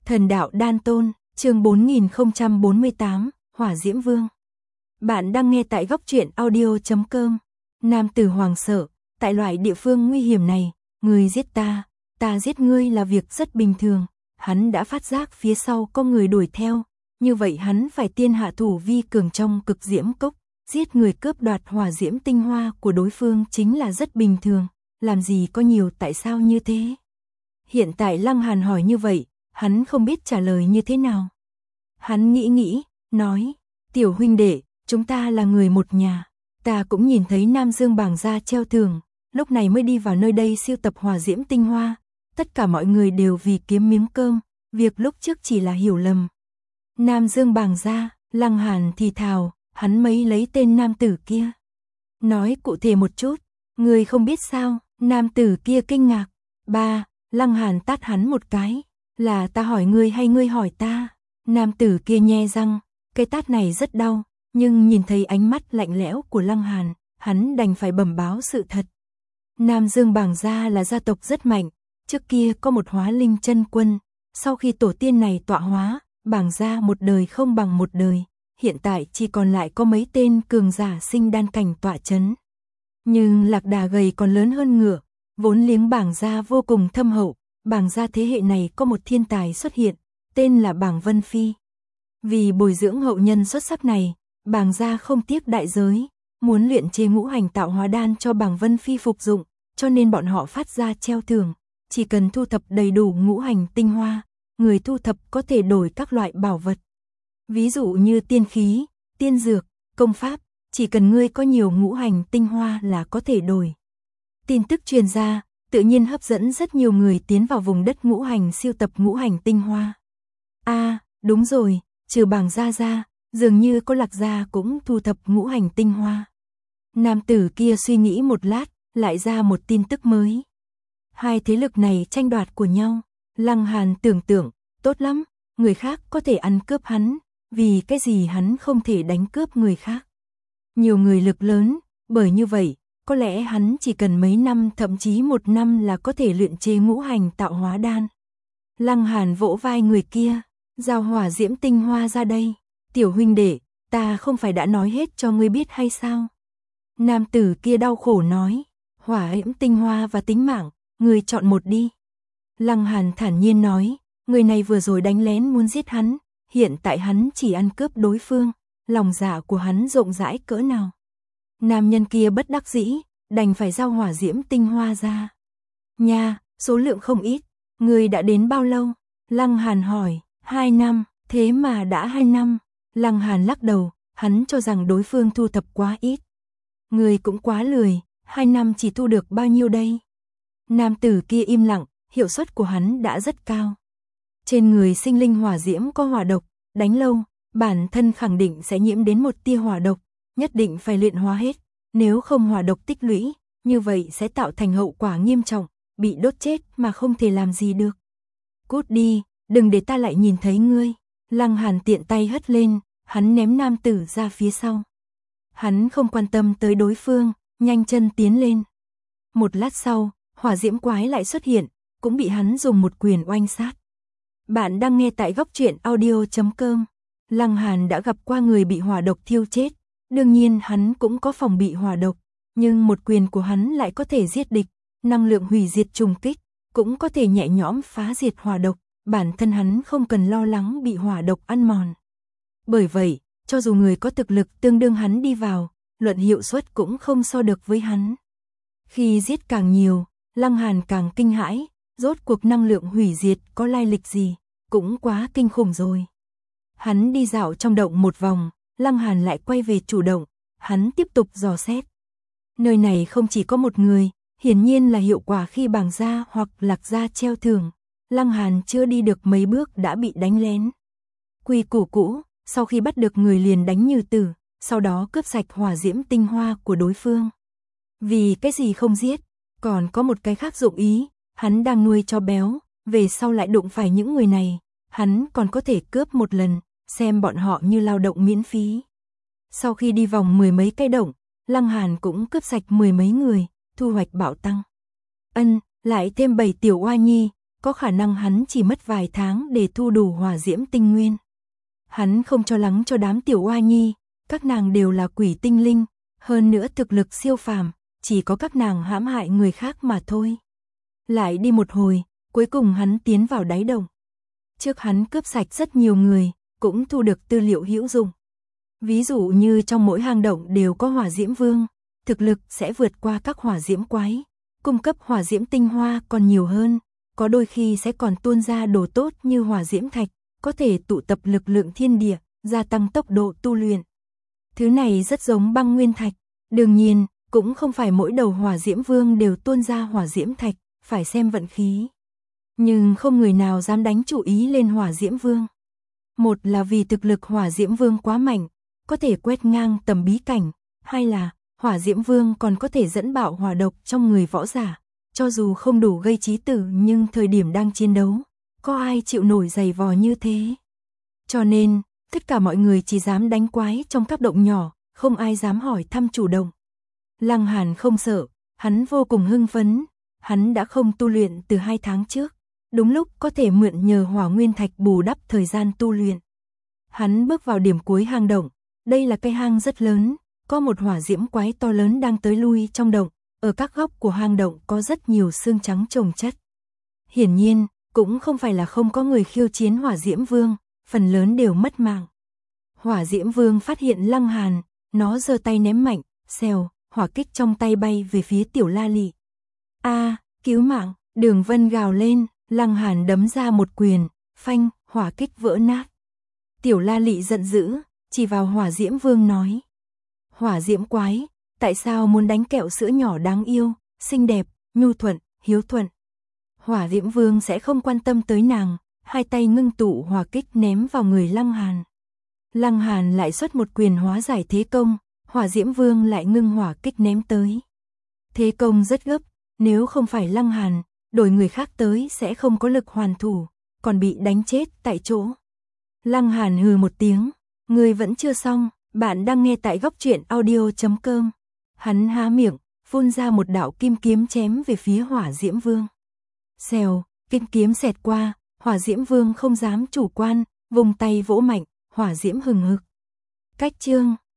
Thần đạo đan tôn, chương 4048, Hỏa Diễm Vương. Bạn đang nghe tại góc truyện audio.com. Nam tử hoàng sợ, tại loại địa phương nguy hiểm này, ngươi giết ta giết ngươi là việc rất bình thường. Hắn đã phát giác phía sau có người đuổi theo, như vậy hắn phải tiên hạ thủ vi cường trong cực diễm cốc, giết người cướp đoạt hỏa diễm tinh hoa của đối phương chính là rất bình thường, làm gì có nhiều tại sao như thế. Hiện tại Lăng Hàn hỏi như vậy, hắn không biết trả lời như thế nào. Hắn nghĩ, nói, tiểu huynh đệ, chúng ta là người một nhà, ta cũng nhìn thấy Nam Dương bảng gia treo thưởng, lúc này mới đi vào nơi đây siêu tập hỏa diễm tinh hoa, tất cả mọi người đều vì kiếm miếng cơm, việc lúc trước chỉ là hiểu lầm. Nam Dương bảng gia, Lăng Hàn thì thào, hắn mấy lấy tên nam tử kia. Nói cụ thể một chút, người không biết sao, nam tử kia kinh ngạc. Ba, Lăng Hàn tát hắn một cái, là ta hỏi ngươi hay ngươi hỏi ta? Nam tử kia nhe răng, cái tát này rất đau, nhưng nhìn thấy ánh mắt lạnh lẽo của Lăng Hàn, hắn đành phải bẩm báo sự thật. Nam Dương bảng gia là gia tộc rất mạnh, trước kia có một hóa linh chân quân, sau khi tổ tiên này tọa hóa, bảng gia một đời không bằng một đời, hiện tại chỉ còn lại có mấy tên cường giả sinh đan cảnh tọa chấn. Nhưng lạc đà gầy còn lớn hơn ngựa, vốn liếng bảng gia vô cùng thâm hậu, bảng gia thế hệ này có một thiên tài xuất hiện, tên là Bảng Vân Phi. Vì bồi dưỡng hậu nhân xuất sắc này, bảng gia không tiếc đại giới, muốn luyện chế ngũ hành tạo hóa đan cho Bảng Vân Phi phục dụng, cho nên bọn họ phát ra treo thưởng, chỉ cần thu thập đầy đủ ngũ hành tinh hoa, người thu thập có thể đổi các loại bảo vật. Ví dụ như tiên khí, tiên dược, công pháp, chỉ cần ngươi có nhiều ngũ hành tinh hoa là có thể đổi. Tin tức truyền ra, tự nhiên hấp dẫn rất nhiều người tiến vào vùng đất ngũ hành siêu tập ngũ hành tinh hoa. Đúng rồi, trừ bảng gia ra, dường như có Lạc gia cũng thu thập ngũ hành tinh hoa. Nam tử kia suy nghĩ một lát, lại ra một tin tức mới. Hai thế lực này tranh đoạt của nhau, Lăng Hàn tưởng tượng, tốt lắm, người khác có thể ăn cướp hắn, vì cái gì hắn không thể đánh cướp người khác. Nhiều người lực lớn, bởi như vậy, có lẽ hắn chỉ cần mấy năm thậm chí một năm là có thể luyện chế ngũ hành tạo hóa đan. Lăng Hàn vỗ vai người kia, giao hỏa diễm tinh hoa ra đây. Tiểu huynh đệ, ta không phải đã nói hết cho ngươi biết hay sao? Nam tử kia đau khổ nói, hỏa diễm tinh hoa và tính mạng, ngươi chọn một đi. Lăng Hàn thản nhiên nói, người này vừa rồi đánh lén muốn giết hắn, hiện tại hắn chỉ ăn cướp đối phương, lòng dạ của hắn rộng rãi cỡ nào. Nam nhân kia bất đắc dĩ, đành phải giao hỏa diễm tinh hoa ra. Nha, số lượng không ít, người đã đến bao lâu? Lăng Hàn hỏi, 2 năm, thế mà đã 2 năm. Lăng Hàn lắc đầu, hắn cho rằng đối phương thu thập quá ít. Người cũng quá lười, 2 năm chỉ thu được bao nhiêu đây? Nam tử kia im lặng, hiệu suất của hắn đã rất cao. Trên người sinh linh hỏa diễm có hỏa độc, đánh lâu, bản thân khẳng định sẽ nhiễm đến một tia hỏa độc, nhất định phải luyện hóa hết, nếu không hỏa độc tích lũy, như vậy sẽ tạo thành hậu quả nghiêm trọng, bị đốt chết mà không thể làm gì được. Cút đi, đừng để ta lại nhìn thấy ngươi. Lăng Hàn tiện tay hất lên, hắn ném nam tử ra phía sau. Hắn không quan tâm tới đối phương, nhanh chân tiến lên. Một lát sau, hỏa diễm quái lại xuất hiện, cũng bị hắn dùng một quyền oanh sát. Bạn đang nghe tại góc truyện audio.com. Lăng Hàn đã gặp qua người bị hỏa độc thiêu chết, đương nhiên hắn cũng có phòng bị hỏa độc, nhưng một quyền của hắn lại có thể giết địch, năng lượng hủy diệt trùng kích, cũng có thể nhẹ nhõm phá diệt hỏa độc, bản thân hắn không cần lo lắng bị hỏa độc ăn mòn. Bởi vậy, cho dù người có thực lực tương đương hắn đi vào, luận hiệu suất cũng không so được với hắn. Khi giết càng nhiều, Lăng Hàn càng kinh hãi, rốt cuộc năng lượng hủy diệt có lai lịch gì, cũng quá kinh khủng rồi. Hắn đi dạo trong động một vòng, Lăng Hàn lại quay về chủ động, hắn tiếp tục dò xét. Nơi này không chỉ có một người, hiển nhiên là hiệu quả khi bảng gia hoặc Lạc gia treo thưởng. Lăng Hàn chưa đi được mấy bước đã bị đánh lén. Quy củ cũ, sau khi bắt được người liền đánh như tử, sau đó cướp sạch hỏa diễm tinh hoa của đối phương. Vì cái gì không giết, còn có một cái khác dụng ý, hắn đang nuôi cho béo, về sau lại đụng phải những người này, hắn còn có thể cướp một lần, xem bọn họ như lao động miễn phí. Sau khi đi vòng 10 mấy cái động, Lăng Hàn cũng cướp sạch 10 mấy người, thu hoạch bạo tăng. Lại thêm 7 tiểu oa nhi, có khả năng hắn chỉ mất vài tháng để thu đủ hỏa diễm tinh nguyên. Hắn không cho lắng cho đám tiểu oa nhi, các nàng đều là quỷ tinh linh, hơn nữa thực lực siêu phàm, chỉ có các nàng hãm hại người khác mà thôi. Lại đi một hồi, cuối cùng hắn tiến vào đáy động. Trước hắn cướp sạch rất nhiều người, cũng thu được tư liệu hữu dụng. Ví dụ như trong mỗi hang động đều có hỏa diễm vương, thực lực sẽ vượt qua các hỏa diễm quái, cung cấp hỏa diễm tinh hoa còn nhiều hơn, có đôi khi sẽ còn tuôn ra đồ tốt như hỏa diễm thạch, có thể tụ tập lực lượng thiên địa, gia tăng tốc độ tu luyện. Thứ này rất giống băng nguyên thạch, đương nhiên, cũng không phải mỗi đầu hỏa diễm vương đều tuôn ra hỏa diễm thạch, phải xem vận khí. Nhưng không người nào dám đánh chủ ý lên hỏa diễm vương. Một là vì thực lực hỏa diễm vương quá mạnh, có thể quét ngang tầm bí cảnh, hai là hỏa diễm vương còn có thể dẫn bạo hỏa độc trong người võ giả, cho dù không đủ gây chí tử nhưng thời điểm đang chiến đấu, có ai chịu nổi giày vò như thế. Cho nên, tất cả mọi người chỉ dám đánh quái trong các động nhỏ, không ai dám hỏi thăm chủ động. Lăng Hàn không sợ, hắn vô cùng hưng phấn, hắn đã không tu luyện từ 2 tháng trước, đúng lúc có thể mượn nhờ hỏa nguyên thạch bù đắp thời gian tu luyện. Hắn bước vào điểm cuối hang động, đây là cái hang rất lớn, có một hỏa diễm quái to lớn đang tới lui trong động, ở các góc của hang động có rất nhiều xương trắng chồng chất. Hiển nhiên, cũng không phải là không có người khiêu chiến hỏa diễm vương, phần lớn đều mất mạng. Hỏa diễm vương phát hiện Lăng Hàn, nó giơ tay ném mạnh, xèo, hỏa kích trong tay bay về phía tiểu La Lị. A, cứu mạng, Đường Vân gào lên, Lăng Hàn đấm ra một quyền, phanh, hỏa kích vỡ nát. Tiểu La Lị giận dữ, chỉ vào hỏa diễm vương nói. Hỏa diễm quái, tại sao muốn đánh kẹo sữa nhỏ đáng yêu, xinh đẹp, nhu thuận, hiếu thuận. Hỏa diễm vương sẽ không quan tâm tới nàng, hai tay ngưng tụ hỏa kích ném vào người Lăng Hàn. Lăng Hàn lại xuất một quyền hóa giải thế công, hỏa diễm vương lại ngưng hỏa kích ném tới. Thế công rất gấp, nếu không phải Lăng Hàn, đổi người khác tới sẽ không có lực hoàn thủ, còn bị đánh chết tại chỗ. Lăng Hàn hừ một tiếng, người vẫn chưa xong, bạn đang nghe tại Góc Truyện Audio.com. Hắn há miệng, phun ra một đạo kim kiếm chém về phía hỏa diễm vương. Xèo, kim kiếm xẹt qua, hỏa diễm vương không dám chủ quan, vùng tay vỗ mạnh, hỏa diễm hừng hực. Cách chương